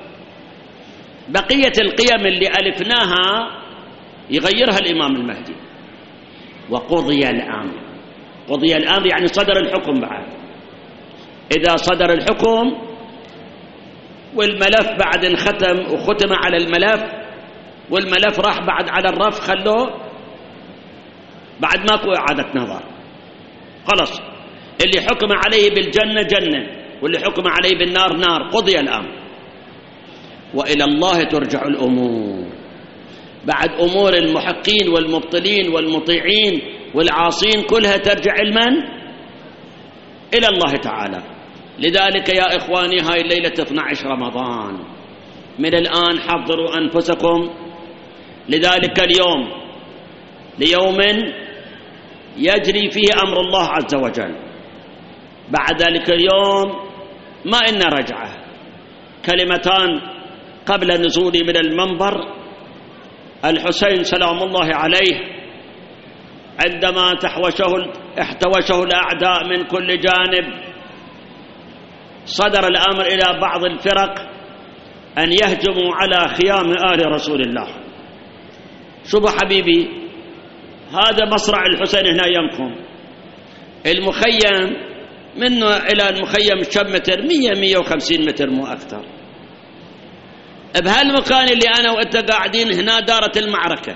بقية القيم اللي ألفناها يغيرها الإمام المهدي. وقضي الأمر، قضي الأمر يعني صدر الحكم بعد، إذا صدر الحكم والملف بعد انختم وختم على الملف والملف راح بعد على الرف، خلوه بعد ماكو إعادة نظر، خلص اللي حكم عليه بالجنة جنة واللي حكم عليه بالنار نار، قضي الأمر. وإلى الله ترجع الأمور، بعد أمور المحقين والمبطلين والمطيعين والعاصين كلها ترجع إلى الله تعالى. لذلك يا إخواني هاي الليلة 12 رمضان، من الآن حضروا أنفسكم لذلك اليوم، ليوم يجري فيه أمر الله عز وجل. بعد ذلك اليوم ما إن رجعة، كلمتان قبل نزولي من المنبر. الحسين سلام الله عليه عندما احتوشه الأعداء من كل جانب، صدر الأمر إلى بعض الفرق أن يهجموا على خيام آل رسول الله. شوفوا حبيبي، هذا مصرع الحسين هنا يمكم، المخيم منه إلى المخيم كم متر؟ 100-150 متر مو أكثر. بهالمكان اللي أنا وأنت قاعدين هنا دارت المعركة،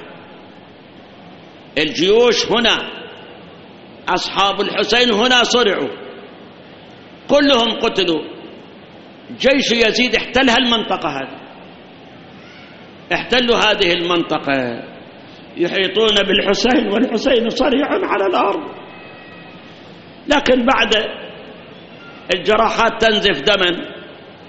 الجيوش هنا، أصحاب الحسين هنا صرعوا، كلهم قتلوا. جيش يزيد احتل هالمنطقة هذه، احتلوا هذه المنطقة، يحيطون بالحسين والحسين صريع على الأرض، لكن بعد الجراحات تنزف دما،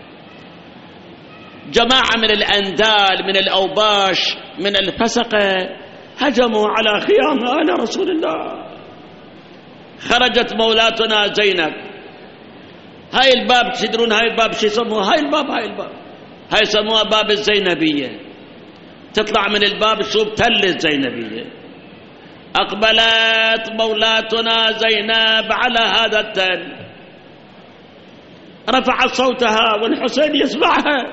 جماعة من الأندال من الأوباش من الفسقة هجموا على خيام آل رسول الله. خرجت مولاتنا زينب، هاي الباب تدرون هاي الباب شو يسموها؟ هاي الباب هاي يسموها باب الزينبية، تطلع من الباب تشوف تل الزينبية. أقبلت مولاتنا زينب على هذا التل، رفعت صوتها والحسين يسمعها،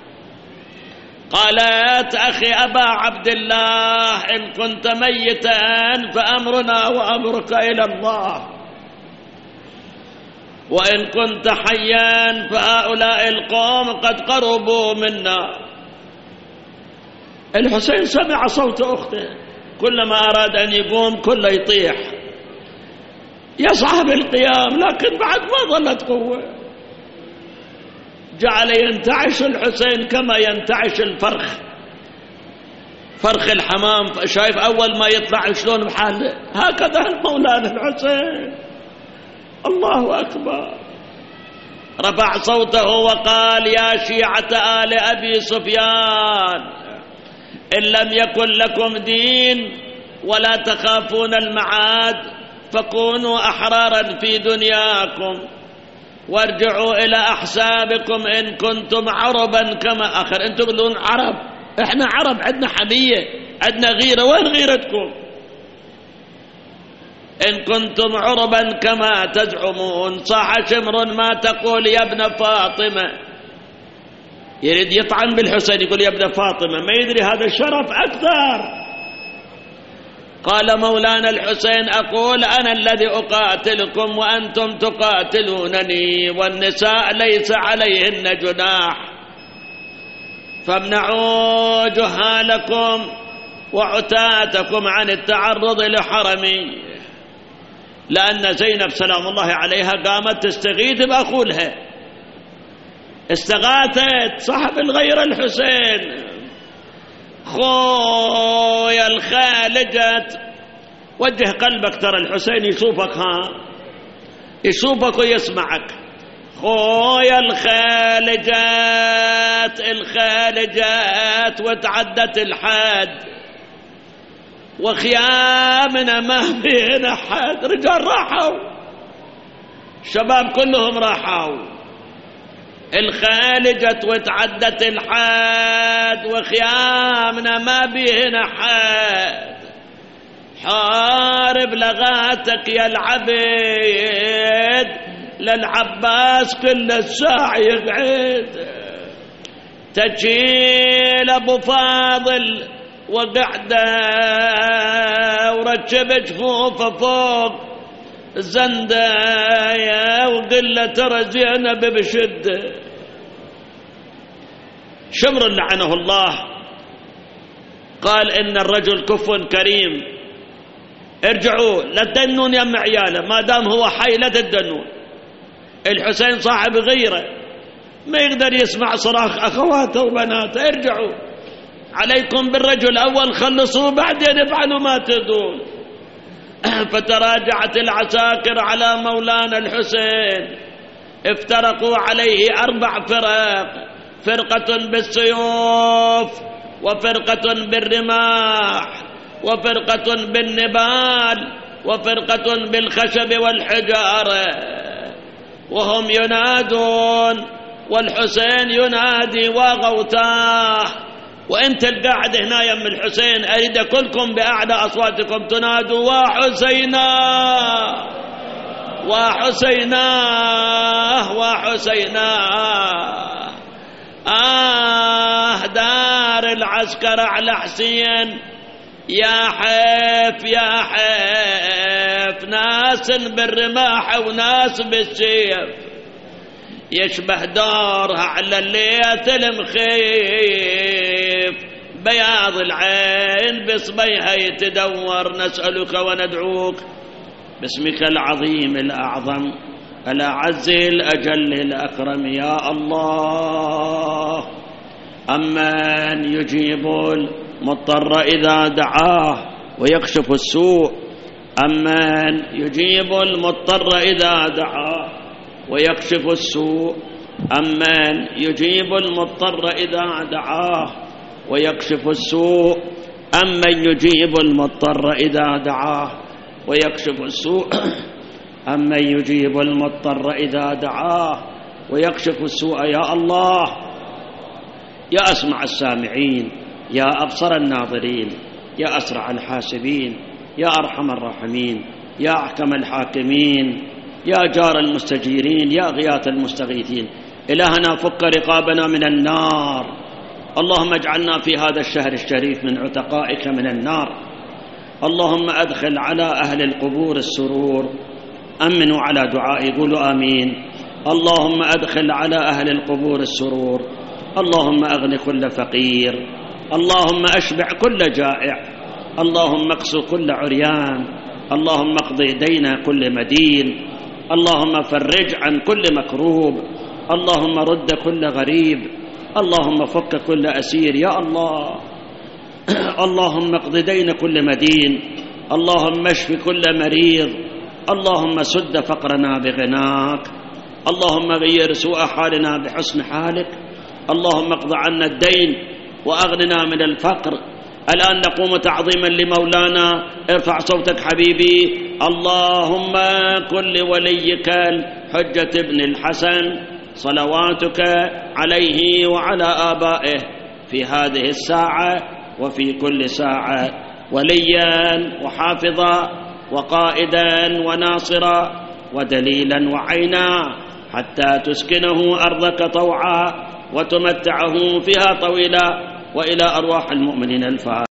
قالت: أخي أبا عبد الله، إن كنت ميتا فأمرنا وأمرك إلى الله، وإن كنت حيا فهؤلاء القوم قد قربوا منا. الحسين سمع صوت أخته، كلما أراد أن يقوم كله يطيح، يصعب القيام، لكن بعد ما ظلت قوة. جعل ينتعش الحسين كما ينتعش الفرخ، فرخ الحمام، شايف أول ما يطلع شلون بحاله، هكذا مولانا الحسين. الله أكبر. رفع صوته وقال: يا شيعة آل أبي سفيان، إن لم يكن لكم دين ولا تخافون المعاد فكونوا أحرارا في دنياكم، وارجعوا إلى أحسابكم إن كنتم عربا كما آخر. أنتم تقولون عرب، إحنا عرب، عندنا حمية، عندنا غيرة، وين غيرتكم؟ إن كنتم عربا كما تزعمون. صاح شمر ما تقول يا ابن فاطمة، يريد يطعن بالحسين، يقول يا ابن فاطمة، ما يدري هذا الشرف أكثر. قال مولانا الحسين: أقول أنا الذي أقاتلكم وأنتم تقاتلونني، والنساء ليس عليهن جناح، فامنعوا جهالكم وعتاتكم عن التعرض لحرمي. لأن زينب سلام الله عليها قامت تستغيث بأخولها، استغاثت صاحب الغير الحسين، خويا الخالجت، وجه قلبك، ترى الحسين يشوفك، يشوفك ويسمعك. خويا الخالجات وتعدت الحد، وخيامنا ما بين حد. رجال راحوا، الشباب كلهم راحوا. الخالجت وتعدت الحد، وخيامنا ما بين حد. حارب لغاتك يا العبيد، للعباس كل الساعة يقعد. تجيل أبو فاضل وقعده، وركب جفوفه فوق الزندايا، وقل ترى زينب بشده. شمر لعنه الله قال إن الرجل كف كريم، ارجعوا لا تدنون يم عياله، ما دام هو حي لا تدنون. الحسين صاحب غيره، ما يقدر يسمع صراخ أخواته وبناته. ارجعوا عليكم بالرجل أول، خلصوا بعدين افعلوا ما تدون. فتراجعت العساكر على مولانا الحسين، افترقوا عليه 4 فرق، فرقة بالسيوف، وفرقة بالرماح، وفرقة بالنبال، وفرقة بالخشب والحجارة. وهم ينادون والحسين ينادي وغوتاه. وانت القاعد هنا يم الحسين، اريد كلكم باعلى اصواتكم تنادوا وحسينا وحسينا وحسينا. دار العسكر على حسين، يا حيف يا حيف، ناس بالرماح وناس بالسيف. يشبه دارها على الليث المخيف، بياض العين بصبيها يتدور. نسألك وندعوك باسمك العظيم الأعظم الأعز الأجل الأكرم يا الله. أمن يجيب المضطر إذا دعاه ويكشف السوء، أمن يجيب المضطر إذا دعاه ويكشف السوء، أمن يجيب المضطر إذا دعاه ويكشف السوء، أمن يجيب المضطر إذا دعاه ويكشف السوء، أمن يجيب المضطر إذا دعاه ويكشف السوء. يا الله، يا أسمع السامعين، يا أبصر الناظرين، يا أسرع الحاسبين، يا أرحم الراحمين، يا أحكم الحاكمين، يا جار المستجيرين، يا غياث المستغيثين. إلهنا فك رقابنا من النار. اللهم اجعلنا في هذا الشهر الشريف من عتقائك من النار. اللهم أدخل على أهل القبور السرور. أمنوا على دعائي، قولوا آمين. اللهم أدخل على أهل القبور السرور. اللهم أغن كل فقير، اللهم أشبع كل جائع، اللهم اقسو كل عريان، اللهم اقضي دين كل مدين، اللهم فرج عن كل مكروب، اللهم رد كل غريب، اللهم فك كل أسير يا الله. اللهم اقض دين كل مدين، اللهم اشف كل مريض، اللهم سد فقرنا بغناك، اللهم غير سوء حالنا بحسن حالك، اللهم اقض عنا الدين وأغننا من الفقر. الآن نقوم تعظيما لمولانا. ارفع صوتك حبيبي. اللهم كن لوليك الحجة ابن الحسن صلواتك عليه وعلى آبائه في هذه الساعة وفي كل ساعة وليا وحافظا وقائدا وناصرا ودليلا وعينا، حتى تسكنه أرضك طوعا وتمتعه فيها طويلا، وإلى أرواح المؤمنين الفاتحة.